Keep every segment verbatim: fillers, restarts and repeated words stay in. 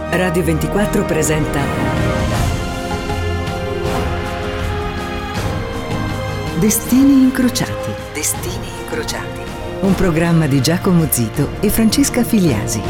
Radio ventiquattro presenta Destini incrociati. Destini incrociati. Un programma di Giacomo Zito e Francesca Filiasi.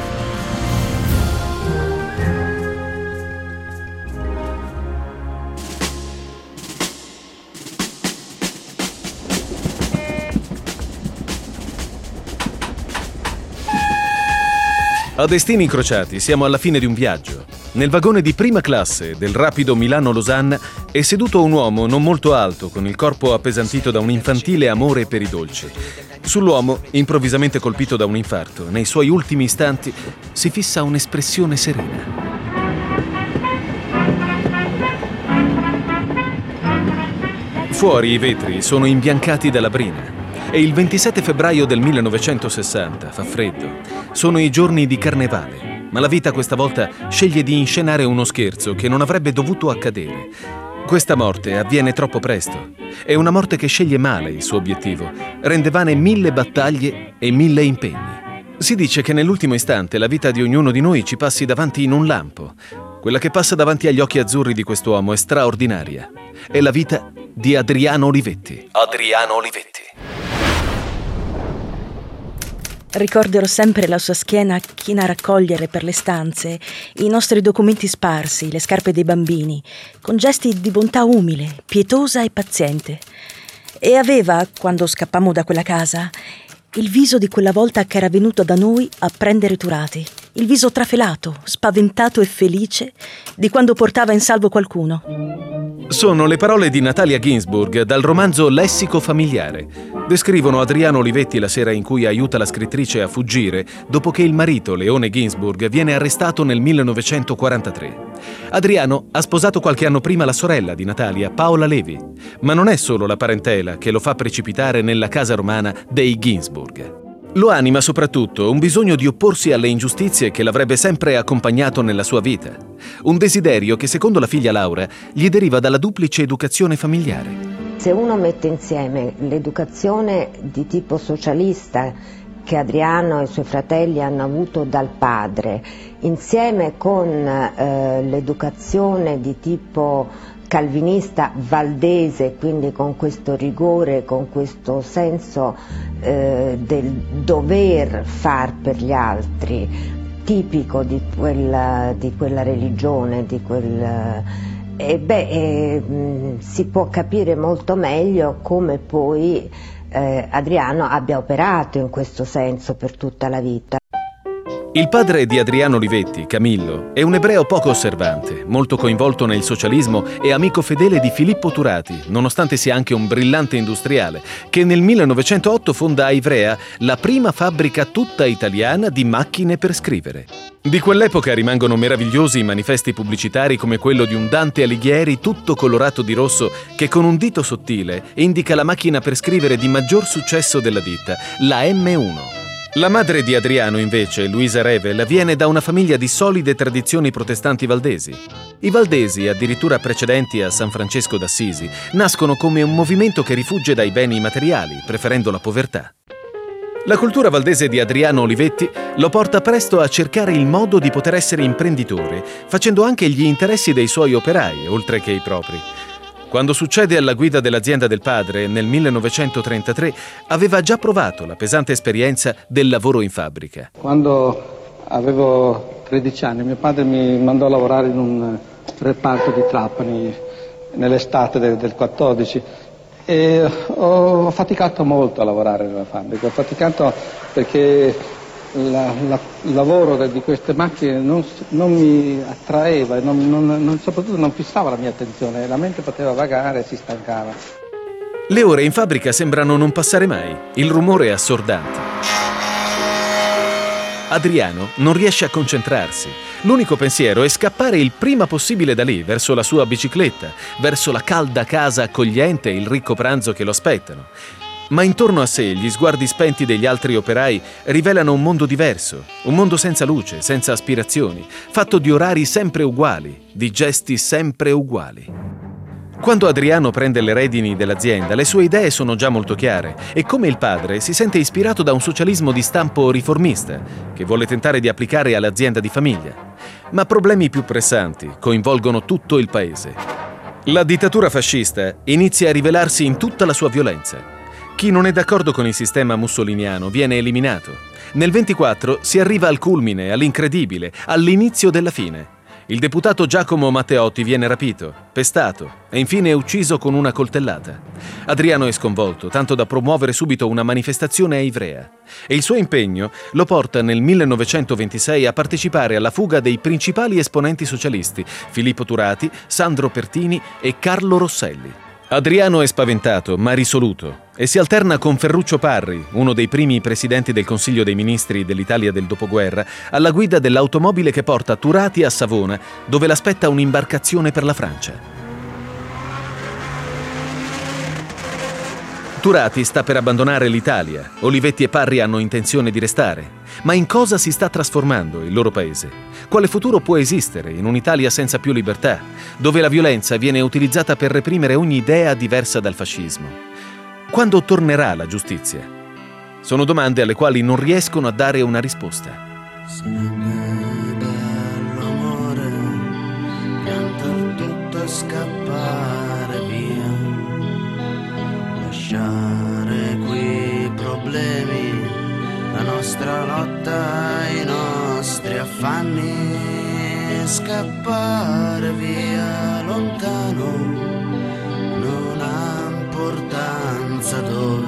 A Destini incrociati siamo alla fine di un viaggio. Nel vagone di prima classe del rapido Milano-Losanna è seduto un uomo non molto alto, con il corpo appesantito da un infantile amore per i dolci. Sull'uomo, improvvisamente colpito da un infarto, nei suoi ultimi istanti si fissa un'espressione serena. Fuori i vetri sono imbiancati dalla brina. È il ventisette febbraio del millenovecentosessanta, fa freddo. Sono i giorni di carnevale, ma la vita questa volta sceglie di inscenare uno scherzo che non avrebbe dovuto accadere. Questa morte avviene troppo presto. È una morte che sceglie male il suo obiettivo, rende vane mille battaglie e mille impegni. Si dice che nell'ultimo istante la vita di ognuno di noi ci passi davanti in un lampo. Quella che passa davanti agli occhi azzurri di quest'uomo è straordinaria. È la vita di Adriano Olivetti. Adriano Olivetti. Ricorderò sempre la sua schiena china a raccogliere per le stanze i nostri documenti sparsi, le scarpe dei bambini, con gesti di bontà umile, pietosa e paziente. E aveva, quando scappammo da quella casa, il viso di quella volta che era venuto da noi a prendere Turati, il viso trafelato, spaventato e felice di quando portava in salvo qualcuno. Sono le parole di Natalia Ginzburg dal romanzo Lessico familiare. Descrivono Adriano Olivetti la sera in cui aiuta la scrittrice a fuggire dopo che il marito, Leone Ginzburg, viene arrestato nel millenovecentoquarantatré. Adriano ha sposato qualche anno prima la sorella di Natalia, Paola Levi, ma non è solo la parentela che lo fa precipitare nella casa romana dei Ginzburg. Lo anima soprattutto un bisogno di opporsi alle ingiustizie che l'avrebbe sempre accompagnato nella sua vita. Un desiderio che, secondo la figlia Laura, gli deriva dalla duplice educazione familiare. Se uno mette insieme l'educazione di tipo socialista che Adriano e i suoi fratelli hanno avuto dal padre, insieme con eh, l'educazione di tipo calvinista valdese, quindi con questo rigore, con questo senso eh, del dover far per gli altri, tipico di quella, di quella religione, di quel, eh, beh, eh, mh, si può capire molto meglio come poi eh, Adriano abbia operato in questo senso per tutta la vita. Il padre di Adriano Olivetti, Camillo, è un ebreo poco osservante, molto coinvolto nel socialismo e amico fedele di Filippo Turati, nonostante sia anche un brillante industriale, che nel millenovecentootto fonda a Ivrea la prima fabbrica tutta italiana di macchine per scrivere. Di quell'epoca rimangono meravigliosi i manifesti pubblicitari come quello di un Dante Alighieri tutto colorato di rosso che con un dito sottile indica la macchina per scrivere di maggior successo della ditta, la emme uno. La madre di Adriano, invece, Luisa Revel, viene da una famiglia di solide tradizioni protestanti valdesi. I valdesi, addirittura precedenti a San Francesco d'Assisi, nascono come un movimento che rifugge dai beni materiali, preferendo la povertà. La cultura valdese di Adriano Olivetti lo porta presto a cercare il modo di poter essere imprenditore, facendo anche gli interessi dei suoi operai, oltre che i propri. Quando succede alla guida dell'azienda del padre, nel millenovecentotrentatré, aveva già provato la pesante esperienza del lavoro in fabbrica. Quando avevo tredici anni, mio padre mi mandò a lavorare in un reparto di Trapani nell'estate del, del quattordici e ho faticato molto a lavorare nella fabbrica. Ho faticato perché la, la, il lavoro di queste macchine non, non mi attraeva e non, non, non, soprattutto non fissava la mia attenzione, la mente poteva vagare e si stancava. Le ore in fabbrica sembrano non passare mai, il rumore è assordante. Adriano non riesce a concentrarsi. L'unico pensiero è scappare il prima possibile da lì, verso la sua bicicletta, verso la calda casa accogliente e il ricco pranzo che lo aspettano. Ma intorno a sé gli sguardi spenti degli altri operai rivelano un mondo diverso, un mondo senza luce, senza aspirazioni, fatto di orari sempre uguali, di gesti sempre uguali. Quando Adriano prende le redini dell'azienda, le sue idee sono già molto chiare e, come il padre, si sente ispirato da un socialismo di stampo riformista che vuole tentare di applicare all'azienda di famiglia. Ma problemi più pressanti coinvolgono tutto il paese. La dittatura fascista inizia a rivelarsi in tutta la sua violenza. Chi non è d'accordo con il sistema mussoliniano viene eliminato. Nel ventiquattro si arriva al culmine, all'incredibile, all'inizio della fine. Il deputato Giacomo Matteotti viene rapito, pestato e infine ucciso con una coltellata. Adriano è sconvolto, tanto da promuovere subito una manifestazione a Ivrea. E il suo impegno lo porta nel millenovecentoventisei a partecipare alla fuga dei principali esponenti socialisti, Filippo Turati, Sandro Pertini e Carlo Rosselli. Adriano è spaventato, ma risoluto, e si alterna con Ferruccio Parri, uno dei primi presidenti del Consiglio dei Ministri dell'Italia del dopoguerra, alla guida dell'automobile che porta Turati a Savona, dove l'aspetta un'imbarcazione per la Francia. Turati sta per abbandonare l'Italia, Olivetti e Parri hanno intenzione di restare. Ma in cosa si sta trasformando il loro paese? Quale futuro può esistere in un'Italia senza più libertà, dove la violenza viene utilizzata per reprimere ogni idea diversa dal fascismo? Quando tornerà la giustizia? Sono domande alle quali non riescono a dare una risposta. Sarebbe bello, amore, piantar tutto e scappare via, lasciare qui problemi, la nostra lotta, i nostri affanni, scappare via lontano, non ha importanza dove,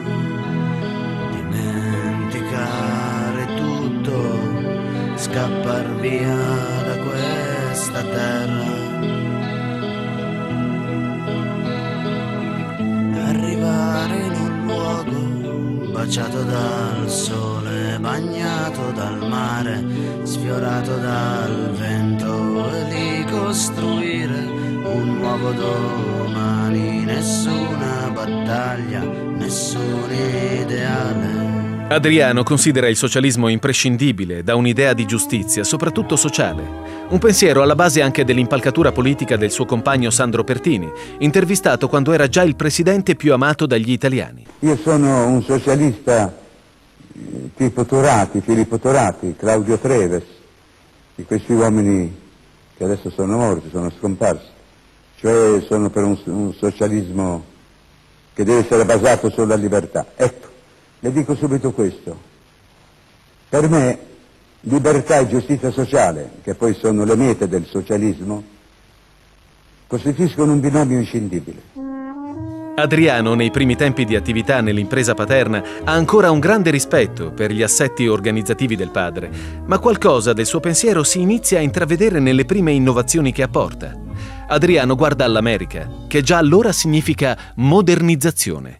dimenticare tutto, scappar via da questa terra, arrivare in un luogo baciato dal sole, bagnato dal mare, sfiorato dal vento, e lì costruire un nuovo domani, nessuna battaglia, nessun ideale. Adriano considera il socialismo imprescindibile da un'idea di giustizia, soprattutto sociale. Un pensiero alla base anche dell'impalcatura politica del suo compagno Sandro Pertini, intervistato quando era già il presidente più amato dagli italiani. Io sono un socialista tipo Turati, Filippo Turati, Claudio Treves, di questi uomini che adesso sono morti, sono scomparsi. Cioè sono per un, un socialismo che deve essere basato sulla libertà. Ecco, le dico subito questo. Per me libertà e giustizia sociale, che poi sono le mete del socialismo, costituiscono un binomio inscindibile. Adriano, nei primi tempi di attività nell'impresa paterna, ha ancora un grande rispetto per gli assetti organizzativi del padre, ma qualcosa del suo pensiero si inizia a intravedere nelle prime innovazioni che apporta. Adriano guarda all'America, che già allora significa modernizzazione.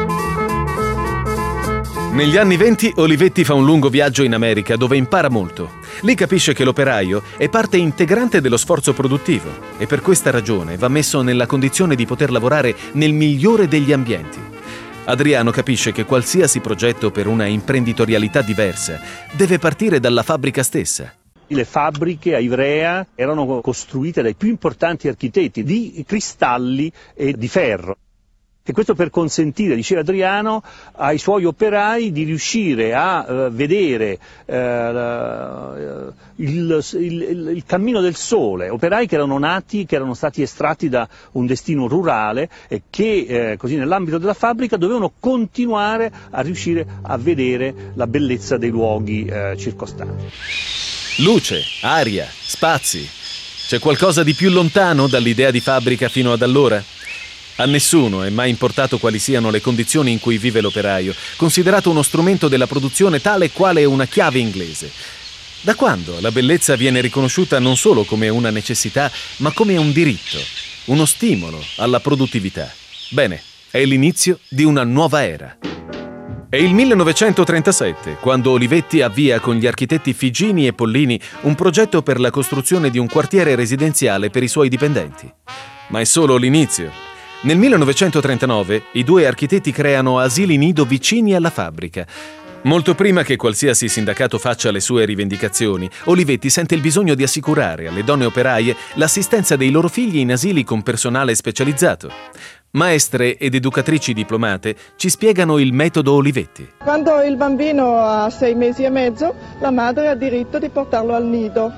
Negli anni venti Olivetti fa un lungo viaggio in America dove impara molto. Lì capisce che l'operaio è parte integrante dello sforzo produttivo e per questa ragione va messo nella condizione di poter lavorare nel migliore degli ambienti. Adriano capisce che qualsiasi progetto per una imprenditorialità diversa deve partire dalla fabbrica stessa. Le fabbriche a Ivrea erano costruite dai più importanti architetti di cristalli e di ferro. E questo per consentire, diceva Adriano, ai suoi operai di riuscire a uh, vedere uh, il, il, il cammino del sole, operai che erano nati, che erano stati estratti da un destino rurale e che eh, così nell'ambito della fabbrica dovevano continuare a riuscire a vedere la bellezza dei luoghi eh, circostanti. Luce, aria, spazi. C'è qualcosa di più lontano dall'idea di fabbrica fino ad allora? A nessuno è mai importato quali siano le condizioni in cui vive l'operaio, considerato uno strumento della produzione tale quale una chiave inglese. Da quando la bellezza viene riconosciuta non solo come una necessità, ma come un diritto, uno stimolo alla produttività? Bene, è l'inizio di una nuova era. È il millenovecentotrentasette, quando Olivetti avvia con gli architetti Figini e Pollini un progetto per la costruzione di un quartiere residenziale per i suoi dipendenti. Ma è solo l'inizio. Nel millenovecentotrentanove i due architetti creano asili nido vicini alla fabbrica. Molto prima che qualsiasi sindacato faccia le sue rivendicazioni, Olivetti sente il bisogno di assicurare alle donne operaie l'assistenza dei loro figli in asili con personale specializzato. Maestre ed educatrici diplomate ci spiegano il metodo Olivetti. Quando il bambino ha sei mesi e mezzo, la madre ha diritto di portarlo al nido.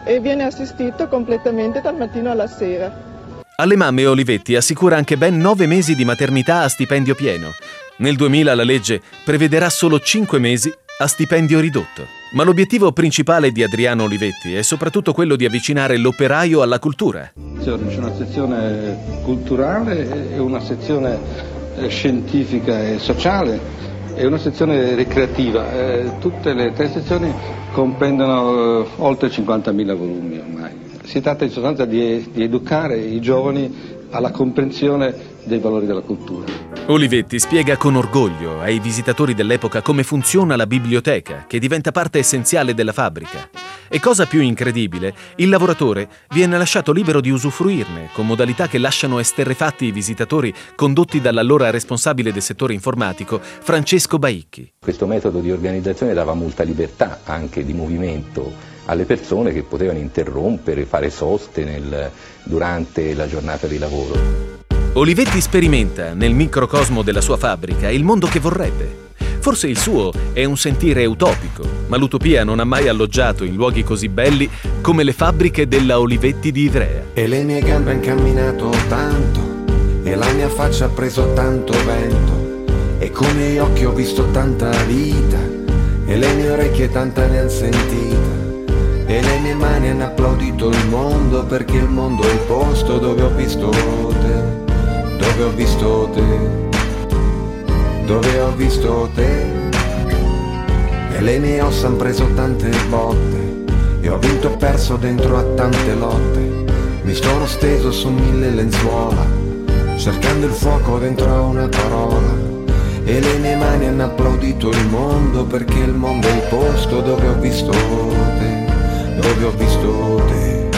e viene assistito completamente dal mattino alla sera. Alle mamme Olivetti assicura anche ben nove mesi di maternità a stipendio pieno. Nel duemila la legge prevederà solo cinque mesi a stipendio ridotto. Ma l'obiettivo principale di Adriano Olivetti è soprattutto quello di avvicinare l'operaio alla cultura. C'è una sezione culturale e una sezione scientifica e sociale e una sezione ricreativa. Eh, tutte le tre sezioni comprendono eh, oltre cinquantamila volumi ormai. Si tratta in sostanza di, di educare i giovani alla comprensione dei valori della cultura. Olivetti spiega con orgoglio ai visitatori dell'epoca come funziona la biblioteca, che diventa parte essenziale della fabbrica. E cosa più incredibile, il lavoratore viene lasciato libero di usufruirne, con modalità che lasciano esterrefatti i visitatori condotti dall'allora responsabile del settore informatico, Francesco Baicchi. Questo metodo di organizzazione dava molta libertà anche di movimento alle persone, che potevano interrompere, fare soste nel, durante la giornata di lavoro. Olivetti sperimenta nel microcosmo della sua fabbrica il mondo che vorrebbe. Forse il suo è un sentire utopico, ma l'utopia non ha mai alloggiato in luoghi così belli come le fabbriche della Olivetti di Ivrea. E le mie gambe han camminato tanto, e la mia faccia ha preso tanto vento, e con i miei occhi ho visto tanta vita, e le mie orecchie tanta ne han sentita, e le mie mani hanno applaudito il mondo, perché il mondo è il posto dove ho visto te. Dove ho visto te, dove ho visto te, e le mie ossa han preso tante botte, e ho vinto e perso dentro a tante lotte, mi sono steso su mille lenzuola, cercando il fuoco dentro a una parola, e le mie mani hanno applaudito il mondo, perché il mondo è il posto dove ho visto te, dove ho visto te,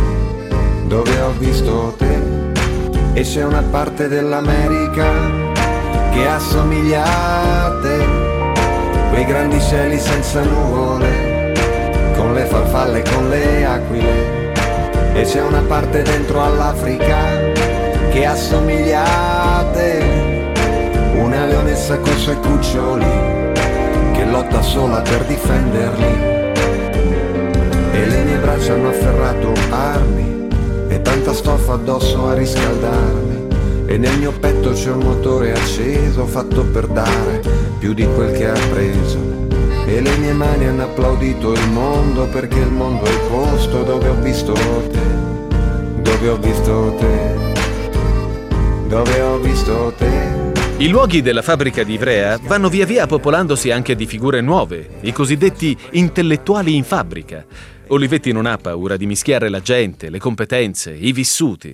dove ho visto te. E c'è una parte dell'America che assomiglia a te, quei grandi cieli senza nuvole, con le farfalle, con le aquile. E c'è una parte dentro all'Africa che assomiglia a te, una leonessa con i suoi cuccioli, che lotta sola per difenderli. E le mie braccia hanno afferrato armi, e tanta stoffa addosso a riscaldarmi, e nel mio petto c'è un motore acceso, fatto per dare più di quel che ha preso. E le mie mani hanno applaudito il mondo, perché il mondo è il posto dove ho visto te, dove ho visto te, dove ho visto te. I luoghi della fabbrica di Ivrea vanno via via popolandosi anche di figure nuove, i cosiddetti intellettuali in fabbrica. Olivetti non ha paura di mischiare la gente, le competenze, i vissuti.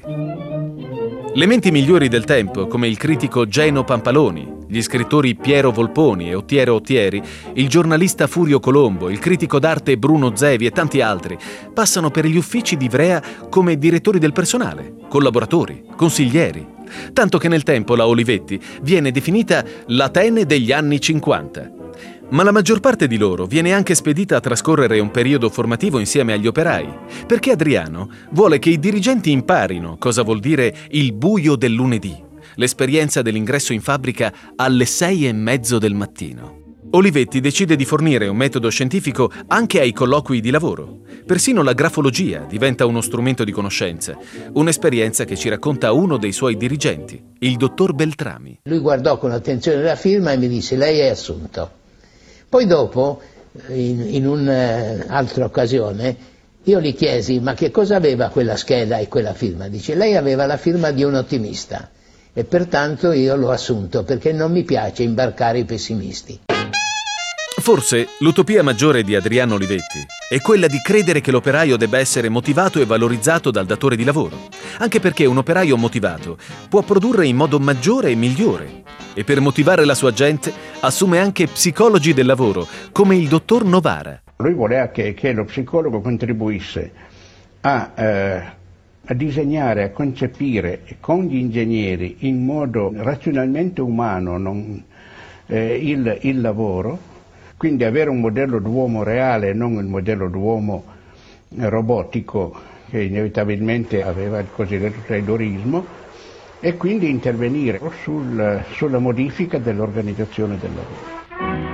Le menti migliori del tempo, come il critico Geno Pampaloni, gli scrittori Piero Volponi e Ottiero Ottieri, il giornalista Furio Colombo, il critico d'arte Bruno Zevi e tanti altri, passano per gli uffici di Ivrea come direttori del personale, collaboratori, consiglieri. Tanto che nel tempo la Olivetti viene definita l'Atene degli anni cinquanta. Ma la maggior parte di loro viene anche spedita a trascorrere un periodo formativo insieme agli operai, perché Adriano vuole che i dirigenti imparino cosa vuol dire il buio del lunedì, l'esperienza dell'ingresso in fabbrica alle sei e mezzo del mattino. Olivetti decide di fornire un metodo scientifico anche ai colloqui di lavoro. Persino la grafologia diventa uno strumento di conoscenza, un'esperienza che ci racconta uno dei suoi dirigenti, il dottor Beltrami. Lui guardò con attenzione la firma e mi disse: lei è assunto. Poi dopo, in, in un'altra occasione, io gli chiesi: ma che cosa aveva quella scheda e quella firma? Dice: lei aveva la firma di un ottimista e pertanto io l'ho assunto, perché non mi piace imbarcare i pessimisti. Forse l'utopia maggiore di Adriano Olivetti è quella di credere che l'operaio debba essere motivato e valorizzato dal datore di lavoro, anche perché un operaio motivato può produrre in modo maggiore e migliore. E per motivare la sua gente assume anche psicologi del lavoro, come il dottor Novara. Lui voleva che, che lo psicologo contribuisse a, eh, a disegnare, a concepire con gli ingegneri in modo razionalmente umano non, eh, il, il lavoro, quindi avere un modello d'uomo reale e non il modello d'uomo robotico che inevitabilmente aveva il cosiddetto taylorismo, e quindi intervenire sul, sulla modifica dell'organizzazione del lavoro.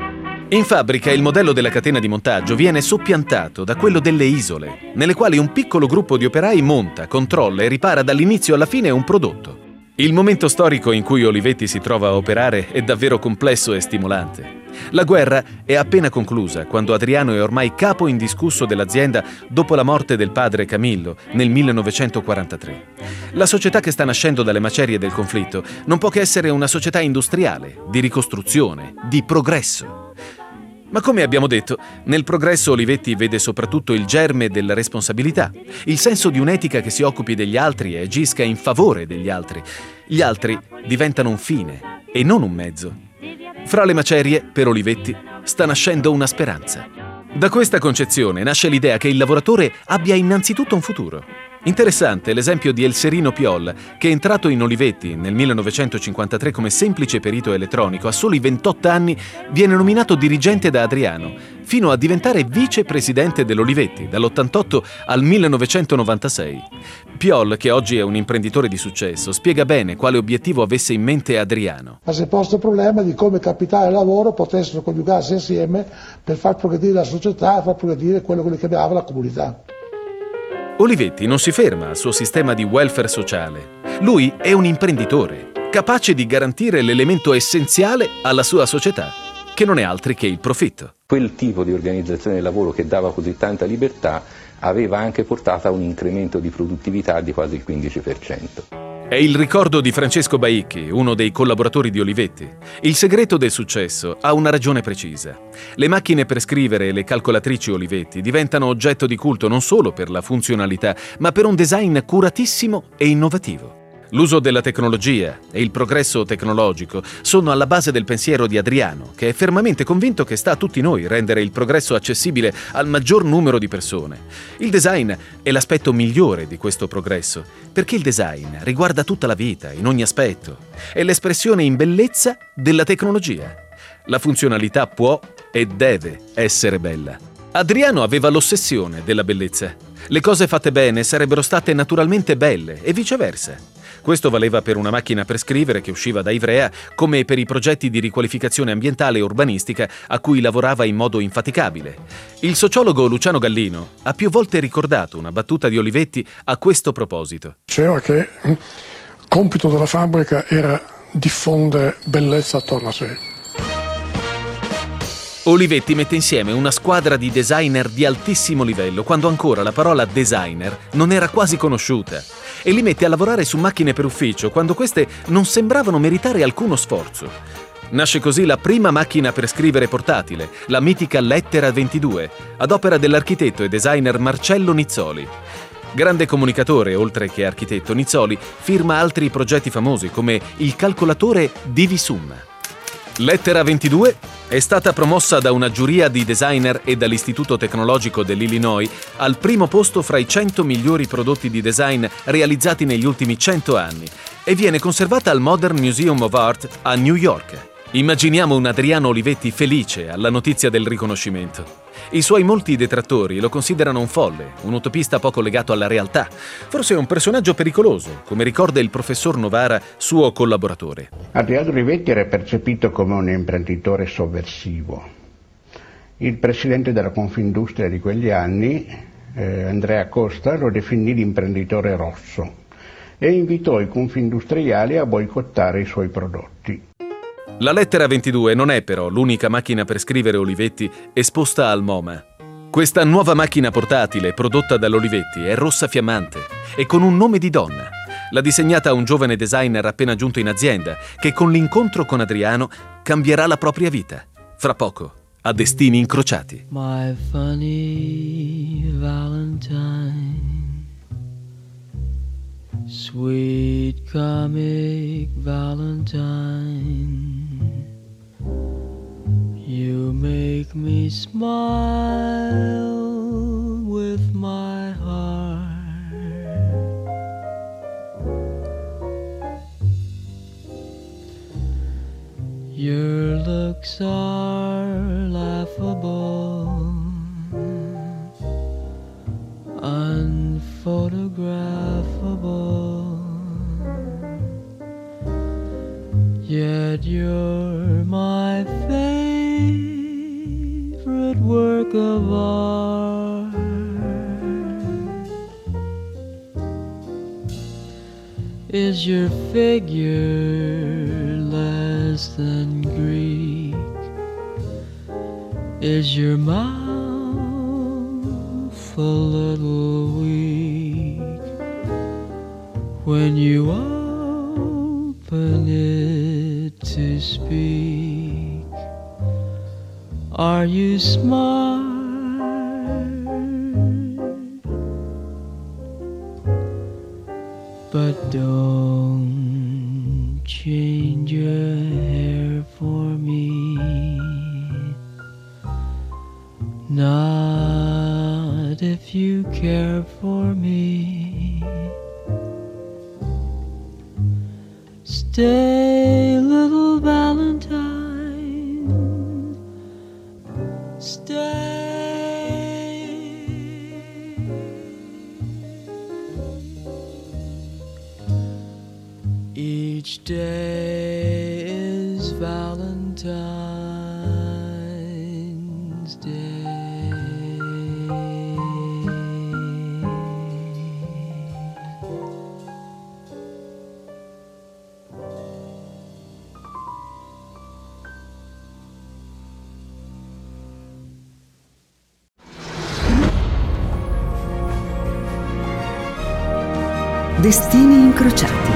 In fabbrica il modello della catena di montaggio viene soppiantato da quello delle isole, nelle quali un piccolo gruppo di operai monta, controlla e ripara dall'inizio alla fine un prodotto. Il momento storico in cui Olivetti si trova a operare è davvero complesso e stimolante. La guerra è appena conclusa quando Adriano è ormai capo indiscusso dell'azienda dopo la morte del padre Camillo nel millenovecentoquarantatré. La società che sta nascendo dalle macerie del conflitto non può che essere una società industriale, di ricostruzione, di progresso. Ma come abbiamo detto, nel progresso Olivetti vede soprattutto il germe della responsabilità, il senso di un'etica che si occupi degli altri e agisca in favore degli altri. Gli altri diventano un fine e non un mezzo. Fra le macerie, per Olivetti, sta nascendo una speranza. Da questa concezione nasce l'idea che il lavoratore abbia innanzitutto un futuro. Interessante l'esempio di Elserino Piol, che è entrato in Olivetti nel millenovecentocinquantatré come semplice perito elettronico. A soli ventotto anni viene nominato dirigente da Adriano, fino a diventare vicepresidente dell'Olivetti dall'ottantotto al millenovecentonovantasei. Piol, che oggi è un imprenditore di successo, spiega bene quale obiettivo avesse in mente Adriano. Ma si è posto il problema di come capitale e lavoro potessero coniugarsi insieme per far progredire la società e far progredire quello che lui chiamava la comunità. Olivetti non si ferma al suo sistema di welfare sociale. Lui è un imprenditore, capace di garantire l'elemento essenziale alla sua società, che non è altro che il profitto. Quel tipo di organizzazione del lavoro che dava così tanta libertà aveva anche portato a un incremento di produttività di quasi il quindici per cento. È il ricordo di Francesco Baicchi, uno dei collaboratori di Olivetti. Il segreto del successo ha una ragione precisa. Le macchine per scrivere e le calcolatrici Olivetti diventano oggetto di culto non solo per la funzionalità, ma per un design curatissimo e innovativo. L'uso della tecnologia e il progresso tecnologico sono alla base del pensiero di Adriano, che è fermamente convinto che sta a tutti noi rendere il progresso accessibile al maggior numero di persone. Il design è l'aspetto migliore di questo progresso, perché il design riguarda tutta la vita, in ogni aspetto. È l'espressione in bellezza della tecnologia. La funzionalità può e deve essere bella. Adriano aveva l'ossessione della bellezza. Le cose fatte bene sarebbero state naturalmente belle e viceversa. Questo valeva per una macchina per scrivere che usciva da Ivrea, come per i progetti di riqualificazione ambientale e urbanistica a cui lavorava in modo infaticabile. Il sociologo Luciano Gallino ha più volte ricordato una battuta di Olivetti a questo proposito. Diceva che il compito della fabbrica era diffondere bellezza attorno a sé. Olivetti mette insieme una squadra di designer di altissimo livello, quando ancora la parola designer non era quasi conosciuta, e li mette a lavorare su macchine per ufficio, quando queste non sembravano meritare alcuno sforzo. Nasce così la prima macchina per scrivere portatile, la mitica Lettera ventidue, ad opera dell'architetto e designer Marcello Nizzoli. Grande comunicatore, oltre che architetto, Nizzoli firma altri progetti famosi, come il calcolatore Divisum. Lettera ventidue è stata promossa da una giuria di designer e dall'Istituto Tecnologico dell'Illinois al primo posto fra i cento migliori prodotti di design realizzati negli ultimi cento anni e viene conservata al Modern Museum of Art a New York. Immaginiamo un Adriano Olivetti felice alla notizia del riconoscimento. I suoi molti detrattori lo considerano un folle, un utopista poco legato alla realtà, forse un personaggio pericoloso, come ricorda il professor Novara, suo collaboratore. Adriano Olivetti era percepito come un imprenditore sovversivo. Il presidente della Confindustria di quegli anni, eh, Andrea Costa, lo definì l'imprenditore rosso e invitò i confindustriali a boicottare i suoi prodotti. La Lettera ventidue non è però l'unica macchina per scrivere Olivetti esposta al MoMA. Questa nuova macchina portatile prodotta dall'Olivetti è rossa fiammante e con un nome di donna. L'ha disegnata un giovane designer appena giunto in azienda che con l'incontro con Adriano cambierà la propria vita. Fra poco, a destini incrociati. My funny Valentine, sweet comic Valentine, you make me smile with my heart. Your looks are laughable, unphotographable, yet you're my favorite good work of art? Is your figure less than Greek? Is your mouth a little weak when you open it to speak? Are you smart? But don't change your hair for me, not if you care for me. Stay, little Valentine, stay. Each day is Valentine's Day. Destini incrociati.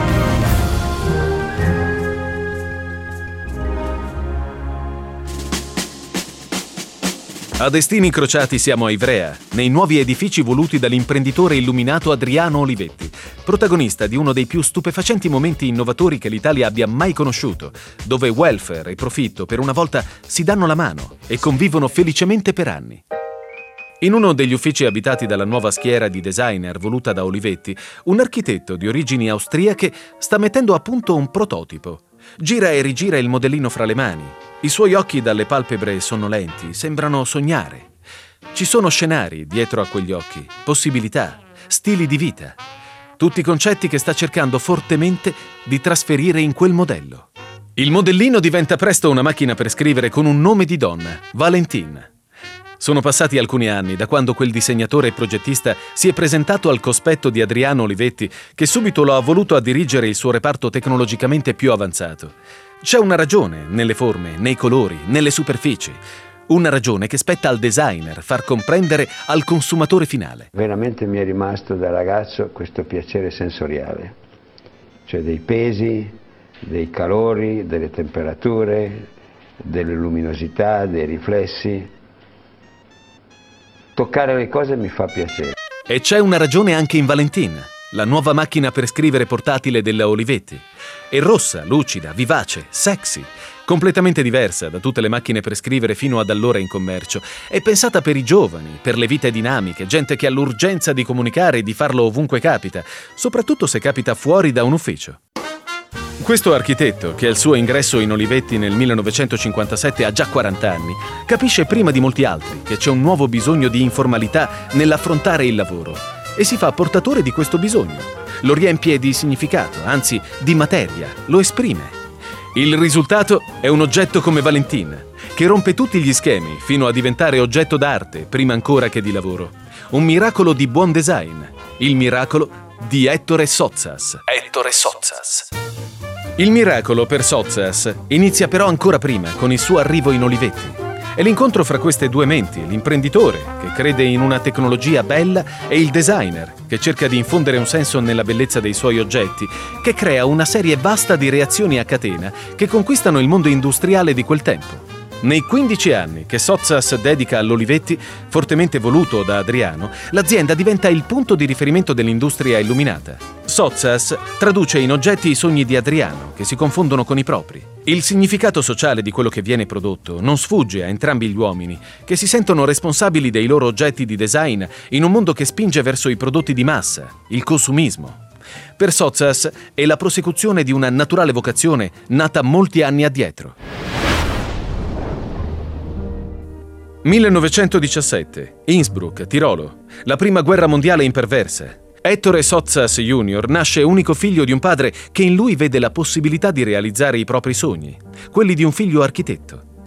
A Destini incrociati siamo a Ivrea, nei nuovi edifici voluti dall'imprenditore illuminato Adriano Olivetti, protagonista di uno dei più stupefacenti momenti innovatori che l'Italia abbia mai conosciuto, dove welfare e profitto per una volta si danno la mano e convivono felicemente per anni. In uno degli uffici abitati dalla nuova schiera di designer voluta da Olivetti, un architetto di origini austriache sta mettendo a punto un prototipo. Gira e rigira il modellino fra le mani. I suoi occhi dalle palpebre sonnolenti sembrano sognare. Ci sono scenari dietro a quegli occhi, possibilità, stili di vita. Tutti concetti che sta cercando fortemente di trasferire in quel modello. Il modellino diventa presto una macchina per scrivere con un nome di donna, Valentine. Sono passati alcuni anni da quando quel disegnatore e progettista si è presentato al cospetto di Adriano Olivetti, che subito lo ha voluto a dirigere il suo reparto tecnologicamente più avanzato. C'è una ragione nelle forme, nei colori, nelle superfici. Una ragione che spetta al designer far comprendere al consumatore finale. Veramente mi è rimasto da ragazzo questo piacere sensoriale, cioè dei pesi, dei calori, delle temperature, delle luminosità, dei riflessi. Toccare le cose mi fa piacere. E c'è una ragione anche in Valentine, la nuova macchina per scrivere portatile della Olivetti. È rossa, lucida, vivace, sexy, completamente diversa da tutte le macchine per scrivere fino ad allora in commercio. È pensata per i giovani, per le vite dinamiche, gente che ha l'urgenza di comunicare e di farlo ovunque capita, soprattutto se capita fuori da un ufficio. Questo architetto, che al suo ingresso in Olivetti nel millenovecentocinquantasette ha già quaranta anni, capisce prima di molti altri che c'è un nuovo bisogno di informalità nell'affrontare il lavoro e si fa portatore di questo bisogno. Lo riempie di significato, anzi di materia, lo esprime. Il risultato è un oggetto come Valentine, che rompe tutti gli schemi fino a diventare oggetto d'arte prima ancora che di lavoro. Un miracolo di buon design, il miracolo di Ettore Sottsass. Ettore Sottsass. Il miracolo per Sottsass inizia però ancora prima, con il suo arrivo in Olivetti. È l'incontro fra queste due menti, l'imprenditore, che crede in una tecnologia bella, e il designer, che cerca di infondere un senso nella bellezza dei suoi oggetti, che crea una serie vasta di reazioni a catena che conquistano il mondo industriale di quel tempo. Nei quindici anni che Sottsass dedica all'Olivetti, fortemente voluto da Adriano, l'azienda diventa il punto di riferimento dell'industria illuminata. Sottsass traduce in oggetti i sogni di Adriano, che si confondono con i propri. Il significato sociale di quello che viene prodotto non sfugge a entrambi gli uomini, che si sentono responsabili dei loro oggetti di design in un mondo che spinge verso i prodotti di massa, il consumismo. Per Sottsass è la prosecuzione di una naturale vocazione nata molti anni addietro. millenovecentodiciassette, Innsbruck, Tirolo. La prima guerra mondiale imperversa. Ettore Sottsass junior nasce unico figlio di un padre che in lui vede la possibilità di realizzare i propri sogni, quelli di un figlio architetto.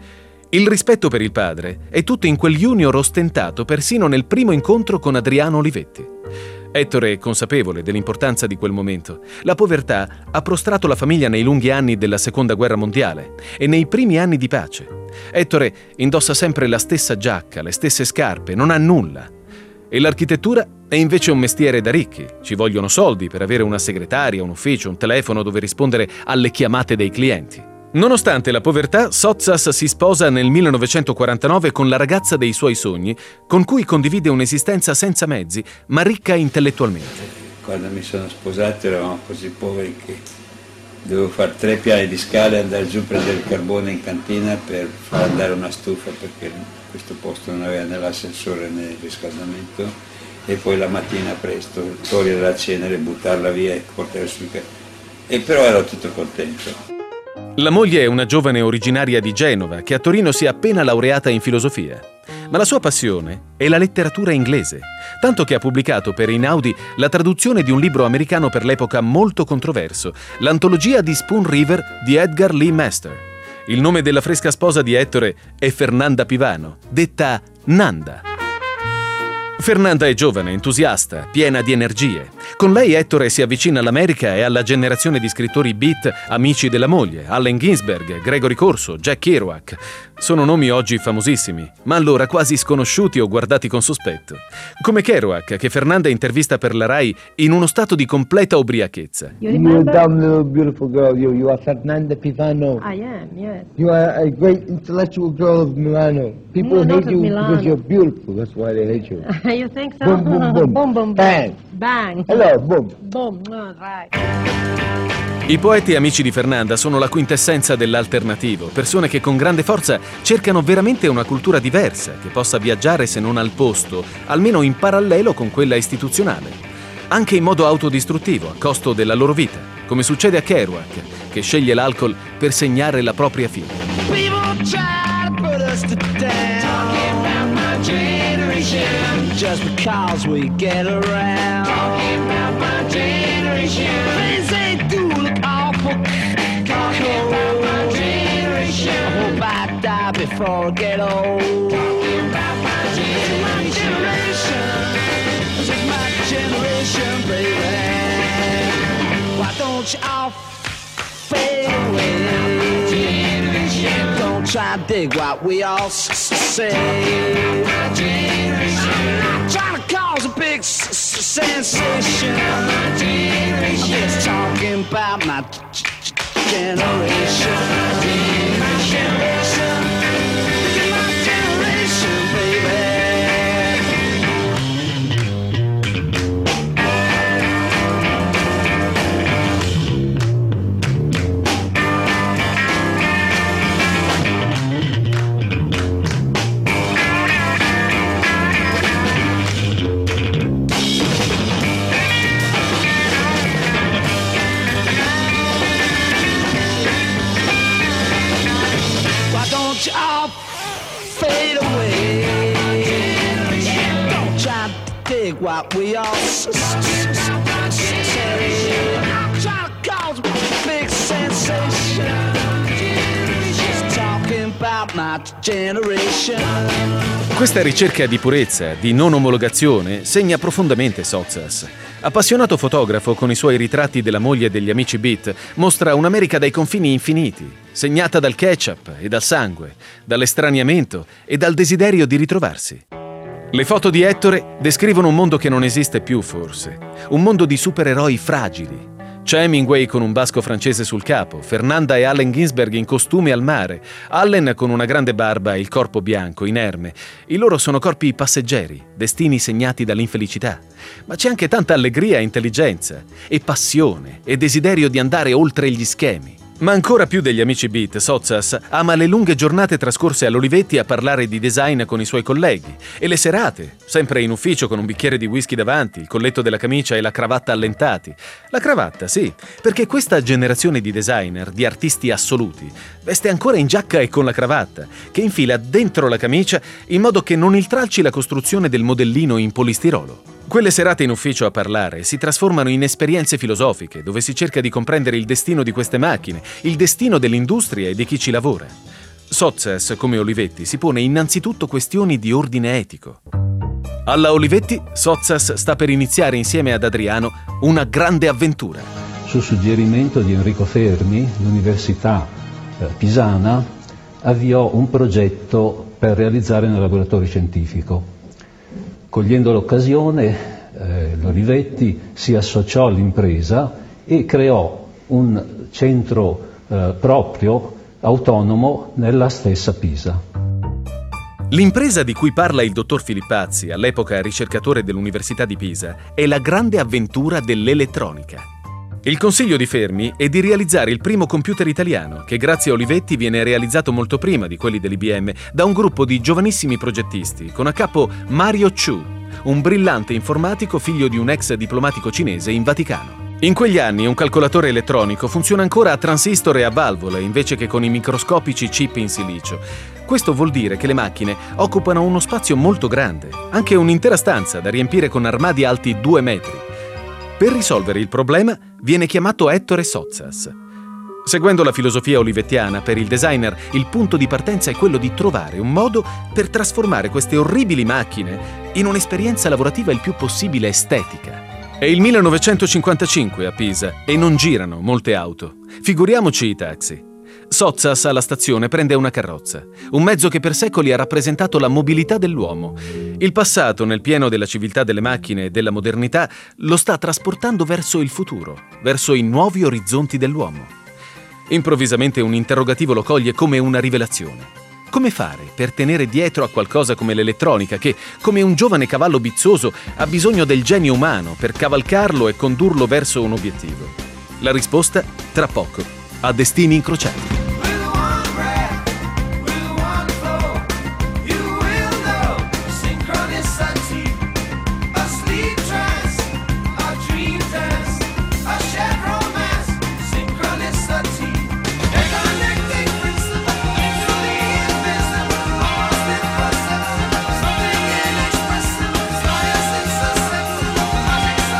Il rispetto per il padre è tutto in quel junior ostentato persino nel primo incontro con Adriano Olivetti. Ettore è consapevole dell'importanza di quel momento. La povertà ha prostrato la famiglia nei lunghi anni della Seconda Guerra Mondiale e nei primi anni di pace. Ettore indossa sempre la stessa giacca, le stesse scarpe, non ha nulla. E l'architettura è invece un mestiere da ricchi. Ci vogliono soldi per avere una segretaria, un ufficio, un telefono dove rispondere alle chiamate dei clienti. Nonostante la povertà, Sottsass si sposa nel millenovecentoquarantanove con la ragazza dei suoi sogni, con cui condivide un'esistenza senza mezzi, ma ricca intellettualmente. Quando mi sono sposato eravamo così poveri che dovevo fare tre piani di scale e andare giù a prendere il carbone in cantina per far andare una stufa, perché questo posto non aveva né l'ascensore né il riscaldamento, e poi la mattina presto togliere la cenere, buttarla via e portare sul ca- e però ero tutto contento. La moglie è una giovane originaria di Genova che a Torino si è appena laureata in filosofia. Ma la sua passione è la letteratura inglese, tanto che ha pubblicato per Einaudi la traduzione di un libro americano per l'epoca molto controverso, l'antologia di Spoon River di Edgar Lee Master. Il nome della fresca sposa di Ettore è Fernanda Pivano, detta Nanda. Fernanda è giovane, entusiasta, piena di energie. Con lei Ettore si avvicina all'America e alla generazione di scrittori beat amici della moglie, Allen Ginsberg, Gregory Corso, Jack Kerouac. Sono nomi oggi famosissimi, ma allora quasi sconosciuti o guardati con sospetto. Come Kerouac, che Fernanda intervista per la Rai in uno stato di completa ubriachezza. You're a dumb little beautiful girl. You, you are Fernanda Pivano. I am, yes. You are a great intellectual girl of Milano. People No, not hate of you Milano. because you're beautiful. That's why they hate you. You think so? Boom, boom, boom. boom, boom, Bang. Bang. Hello, boom. Boom, oh, right. I poeti amici di Fernanda sono la quintessenza dell'alternativo, persone che con grande forza cercano veramente una cultura diversa, che possa viaggiare se non al posto, almeno in parallelo con quella istituzionale. Anche in modo autodistruttivo, a costo della loro vita, come succede a Kerouac, che sceglie l'alcol per segnare la propria fine. People try to put us to down, talking about my generation, just because we get around, talking about my generation, things they do look awful, talking about my generation, I hope I die before I get old, talking about my generation, this is my generation, baby, why don't you all fade away? Don't try to dig what we all s- say. I'm not trying to cause a big s- s- sensation. I'm just talking about my g- g- generation. My generation. This is my generation, baby. Don't you all fade away? Don't try to dig what we all s- s- s- say. I'm trying to cause a big sensation. Just talking about my generation. Questa ricerca di purezza, di non omologazione, segna profondamente Sottsass. Appassionato fotografo con i suoi ritratti della moglie e degli amici beat, mostra un'America dai confini infiniti, segnata dal ketchup e dal sangue, dall'estraniamento e dal desiderio di ritrovarsi. Le foto di Ettore descrivono un mondo che non esiste più, forse. Un mondo di supereroi fragili. C'è Hemingway con un basco francese sul capo, Fernanda e Allen Ginsberg in costume al mare, Allen con una grande barba e il corpo bianco, inerme. I loro sono corpi passeggeri, destini segnati dall'infelicità. Ma c'è anche tanta allegria e intelligenza, e passione, e desiderio di andare oltre gli schemi. Ma ancora più degli amici beat, Sottsass ama le lunghe giornate trascorse all'Olivetti a parlare di design con i suoi colleghi e le serate, sempre in ufficio con un bicchiere di whisky davanti, il colletto della camicia e la cravatta allentati. La cravatta, sì, perché questa generazione di designer, di artisti assoluti, veste ancora in giacca e con la cravatta, che infila dentro la camicia in modo che non intralci la costruzione del modellino in polistirolo. Quelle serate in ufficio a parlare si trasformano in esperienze filosofiche, dove si cerca di comprendere il destino di queste macchine, il destino dell'industria e di chi ci lavora. Sottsass, come Olivetti, si pone innanzitutto questioni di ordine etico. Alla Olivetti, Sottsass sta per iniziare insieme ad Adriano una grande avventura. Su suggerimento di Enrico Fermi, l'Università eh, Pisana avviò un progetto per realizzare un laboratorio scientifico. Cogliendo l'occasione, eh, l'Olivetti si associò all'impresa e creò un centro eh, proprio, autonomo, nella stessa Pisa. L'impresa di cui parla il dottor Filippazzi, all'epoca ricercatore dell'Università di Pisa, è la grande avventura dell'elettronica. Il consiglio di Fermi è di realizzare il primo computer italiano, che grazie a Olivetti viene realizzato molto prima di quelli dell'I B M, da un gruppo di giovanissimi progettisti, con a capo Mario Chu, un brillante informatico figlio di un ex diplomatico cinese in Vaticano. In quegli anni un calcolatore elettronico funziona ancora a transistor e a valvole, invece che con i microscopici chip in silicio. Questo vuol dire che le macchine occupano uno spazio molto grande, anche un'intera stanza da riempire con armadi alti due metri. Per risolvere il problema viene chiamato Ettore Sottsass. Seguendo la filosofia olivettiana, per il designer il punto di partenza è quello di trovare un modo per trasformare queste orribili macchine in un'esperienza lavorativa il più possibile estetica. È il millenovecentocinquantacinque a Pisa e non girano molte auto. Figuriamoci i taxi. Sottsass alla stazione prende una carrozza, un mezzo che per secoli ha rappresentato la mobilità dell'uomo. Il passato, nel pieno della civiltà delle macchine e della modernità, lo sta trasportando verso il futuro, verso i nuovi orizzonti dell'uomo. Improvvisamente un interrogativo lo coglie come una rivelazione. Come fare per tenere dietro a qualcosa come l'elettronica che, come un giovane cavallo bizzoso, ha bisogno del genio umano per cavalcarlo e condurlo verso un obiettivo? La risposta tra poco, a Destini Incrociati.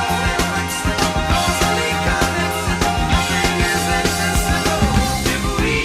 We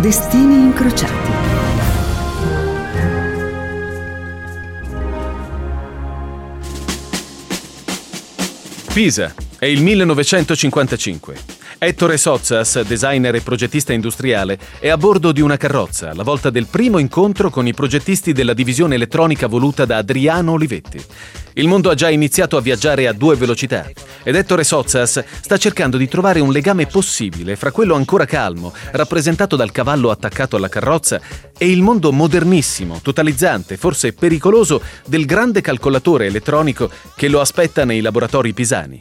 Destini incrociati. Pisa, è il millenovecentocinquantacinque. Ettore Sottsass, designer e progettista industriale, è a bordo di una carrozza, alla volta del primo incontro con i progettisti della divisione elettronica voluta da Adriano Olivetti. Il mondo ha già iniziato a viaggiare a due velocità ed Ettore Sottsass sta cercando di trovare un legame possibile fra quello ancora calmo, rappresentato dal cavallo attaccato alla carrozza, e il mondo modernissimo, totalizzante, forse pericoloso, del grande calcolatore elettronico che lo aspetta nei laboratori pisani.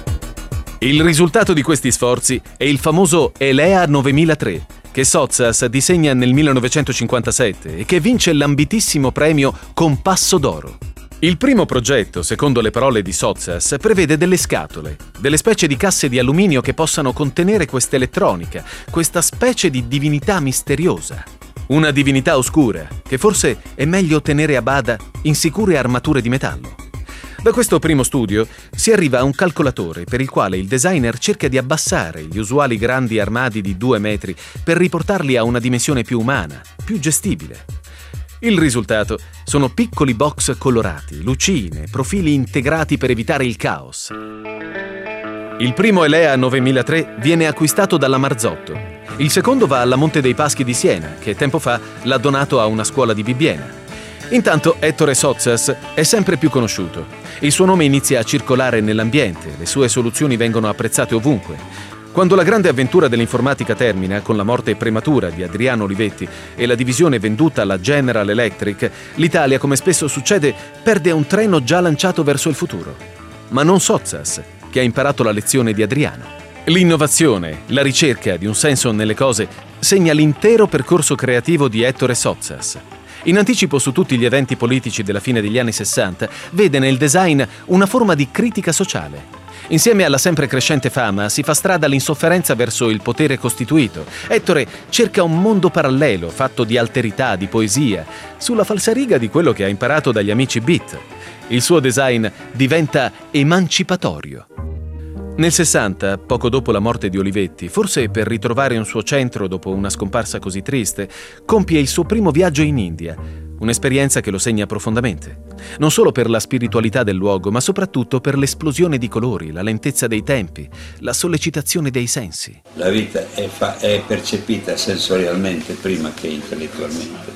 Il risultato di questi sforzi è il famoso Elea novemilatré, che Sottsass disegna nel millenovecentocinquantasette e che vince l'ambitissimo premio Compasso d'Oro. Il primo progetto, secondo le parole di Sottsass, prevede delle scatole, delle specie di casse di alluminio che possano contenere questa elettronica, questa specie di divinità misteriosa. Una divinità oscura, che forse è meglio tenere a bada in sicure armature di metallo. Da questo primo studio si arriva a un calcolatore per il quale il designer cerca di abbassare gli usuali grandi armadi di due metri per riportarli a una dimensione più umana, più gestibile. Il risultato sono piccoli box colorati, lucine, profili integrati per evitare il caos. Il primo Elea novemilatré viene acquistato dalla Marzotto. Il secondo va alla Monte dei Paschi di Siena, che tempo fa l'ha donato a una scuola di Bibbiena. Intanto Ettore Sottsass è sempre più conosciuto. Il suo nome inizia a circolare nell'ambiente, le sue soluzioni vengono apprezzate ovunque. Quando la grande avventura dell'informatica termina, con la morte prematura di Adriano Olivetti e la divisione venduta alla General Electric, l'Italia, come spesso succede, perde un treno già lanciato verso il futuro. Ma non Sottsass, che ha imparato la lezione di Adriano. L'innovazione, la ricerca di un senso nelle cose, segna l'intero percorso creativo di Ettore Sottsass. In anticipo su tutti gli eventi politici della fine degli anni sessanta, vede nel design una forma di critica sociale. Insieme alla sempre crescente fama si fa strada l'insofferenza verso il potere costituito. Ettore cerca un mondo parallelo, fatto di alterità, di poesia, sulla falsariga di quello che ha imparato dagli amici beat. Il suo design diventa emancipatorio. Nel sessanta, poco dopo la morte di Olivetti, forse per ritrovare un suo centro dopo una scomparsa così triste, compie il suo primo viaggio in India, un'esperienza che lo segna profondamente. Non solo per la spiritualità del luogo, ma soprattutto per l'esplosione di colori, la lentezza dei tempi, la sollecitazione dei sensi. La vita è, fa- è percepita sensorialmente prima che intellettualmente.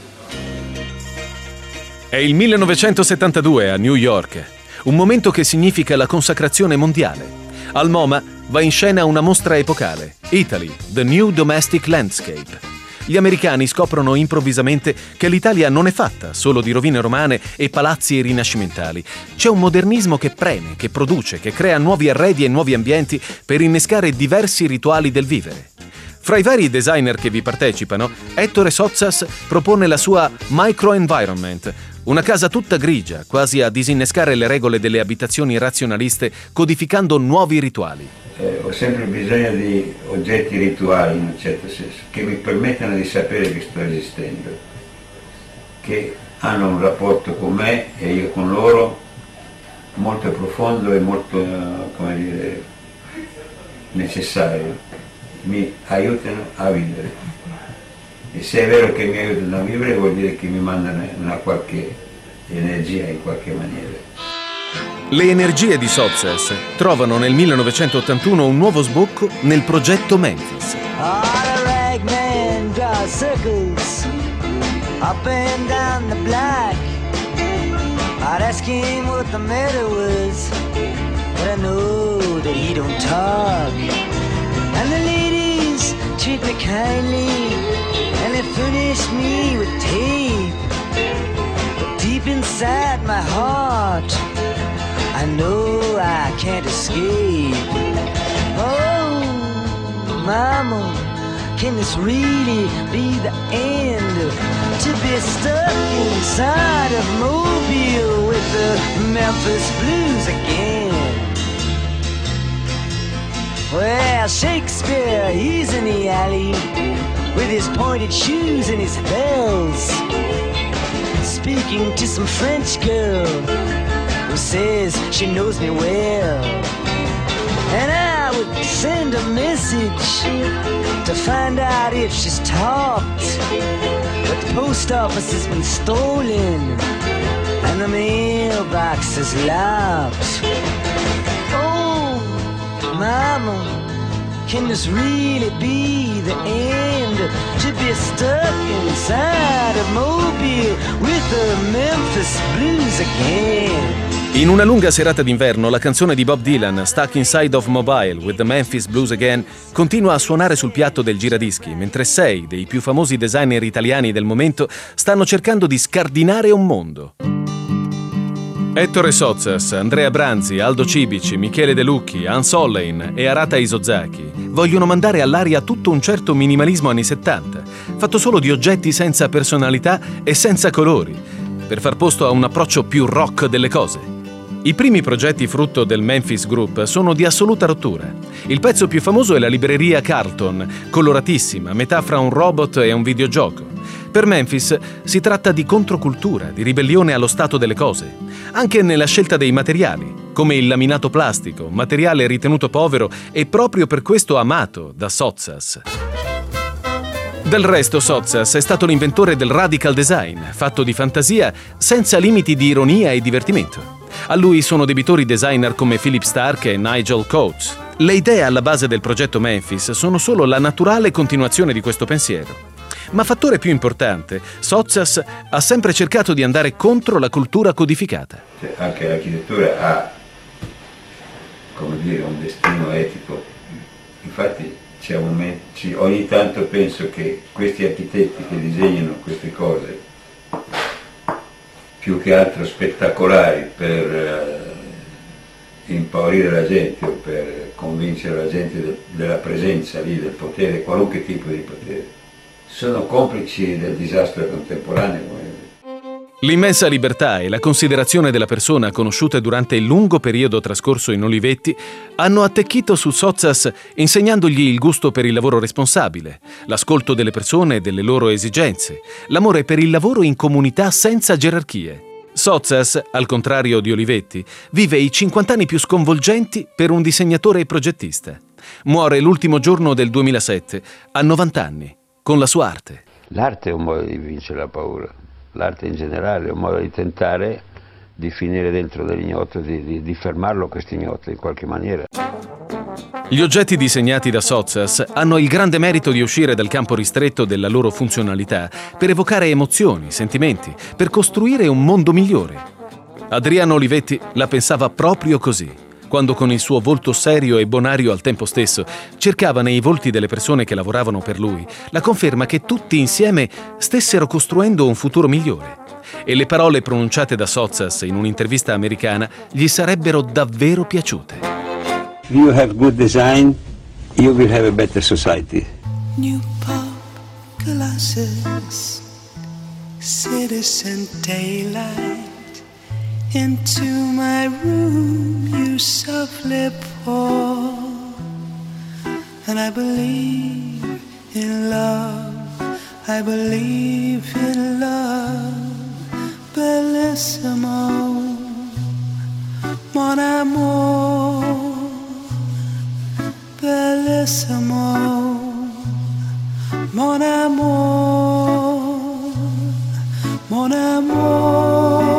È il millenovecentosettantadue a New York, un momento che significa la consacrazione mondiale. Al MoMA va in scena una mostra epocale, Italy, The New Domestic Landscape. Gli americani scoprono improvvisamente che l'Italia non è fatta solo di rovine romane e palazzi rinascimentali. C'è un modernismo che preme, che produce, che crea nuovi arredi e nuovi ambienti per innescare diversi rituali del vivere. Fra i vari designer che vi partecipano, Ettore Sottsass propone la sua Microenvironment, una casa tutta grigia, quasi a disinnescare le regole delle abitazioni razionaliste, codificando nuovi rituali. Eh, ho sempre bisogno di oggetti rituali, in un certo senso, che mi permettano di sapere che sto esistendo, che hanno un rapporto con me e io con loro molto profondo e molto, come dire, necessario. Mi aiutano a vivere. E se è vero che mi aiutano a vivere, vuol dire che mi mandano una qualche energia in qualche maniera. Le energie di Sottsass trovano nel millenovecentottantuno un nuovo sbocco nel progetto Memphis. Treat me kindly, and they furnish me with tape. But deep inside my heart, I know I can't escape. Oh, Mama, can this really be the end? To be stuck inside of Mobile with the Memphis Blues again. Well, Shakespeare, he's in the alley with his pointed shoes and his bells, speaking to some French girl who says she knows me well. And I would send a message to find out if she's talked. But the post office has been stolen and the mailbox is locked. Oh, Mama, can this really be the end? To be stuck inside of Mobile with the Memphis Blues again. In una lunga serata d'inverno, la canzone di Bob Dylan, Stuck Inside of Mobile with the Memphis Blues Again, continua a suonare sul piatto del giradischi, mentre sei dei più famosi designer italiani del momento stanno cercando di scardinare un mondo. Ettore Sottsass, Andrea Branzi, Aldo Cibici, Michele De Lucchi, Hans Hollein e Arata Isozaki vogliono mandare all'aria tutto un certo minimalismo anni settanta, fatto solo di oggetti senza personalità e senza colori, per far posto a un approccio più rock delle cose. I primi progetti frutto del Memphis Group sono di assoluta rottura. Il pezzo più famoso è la libreria Carlton, coloratissima, metà fra un robot e un videogioco. Per Memphis si tratta di controcultura, di ribellione allo stato delle cose, anche nella scelta dei materiali, come il laminato plastico, materiale ritenuto povero e proprio per questo amato da Sottsass. Del resto Sottsass è stato l'inventore del radical design, fatto di fantasia senza limiti di ironia e divertimento. A lui sono debitori designer come Philip Stark e Nigel Coates. Le idee alla base del progetto Memphis sono solo la naturale continuazione di questo pensiero. Ma fattore più importante, Sottsass ha sempre cercato di andare contro la cultura codificata. Cioè, anche l'architettura ha, come dire, un destino etico. Infatti c'è un momento, ogni tanto penso che questi architetti che disegnano queste cose, più che altro spettacolari per eh, impaurire la gente o per convincere la gente de- della presenza lì, del potere, qualunque tipo di potere, sono complici del disastro contemporaneo. L'immensa libertà e la considerazione della persona conosciute durante il lungo periodo trascorso in Olivetti hanno attecchito su Sottsass insegnandogli il gusto per il lavoro responsabile, l'ascolto delle persone e delle loro esigenze, l'amore per il lavoro in comunità senza gerarchie. Sottsass, al contrario di Olivetti, vive i cinquanta anni più sconvolgenti per un disegnatore e progettista. Muore l'ultimo giorno del duemilasette, a novanta anni, con la sua arte. L'arte è un modo di vincere la paura. L'arte in generale è un modo di tentare di finire dentro dell'ignoto, di, di, di fermarlo questo ignoto in qualche maniera. Gli oggetti disegnati da Sottsass hanno il grande merito di uscire dal campo ristretto della loro funzionalità per evocare emozioni, sentimenti, per costruire un mondo migliore. Adriano Olivetti la pensava proprio così, quando con il suo volto serio e bonario al tempo stesso cercava nei volti delle persone che lavoravano per lui la conferma che tutti insieme stessero costruendo un futuro migliore. E le parole pronunciate da Sottsass in un'intervista americana gli sarebbero davvero piaciute. If you have good design, you will have a better society. New pop glasses, citizen daylight. Into my room you softly pour, and I believe in love, I believe in love, bellissimo, mon amour, bellissimo, mon amour, mon amour.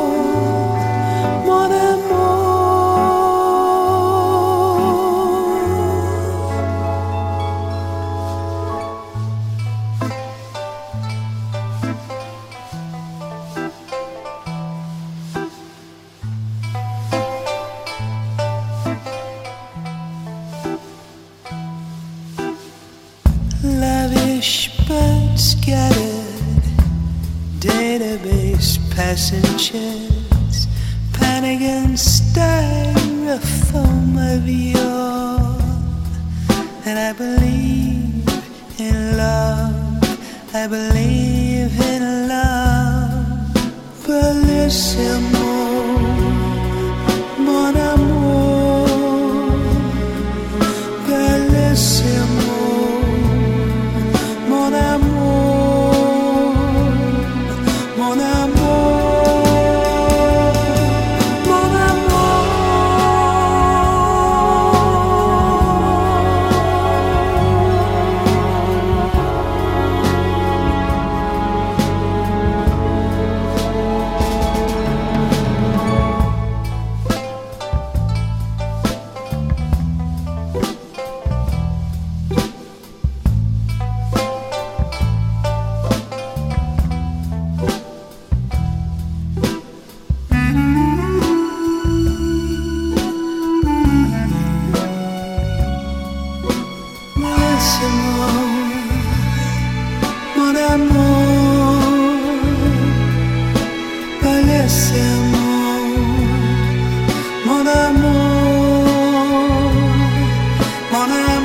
Lavish but scattered, database passengers, panic and styrofoam of yore. And I believe in love, I believe in love, bellissimo, mon amour, bellissimo. wanna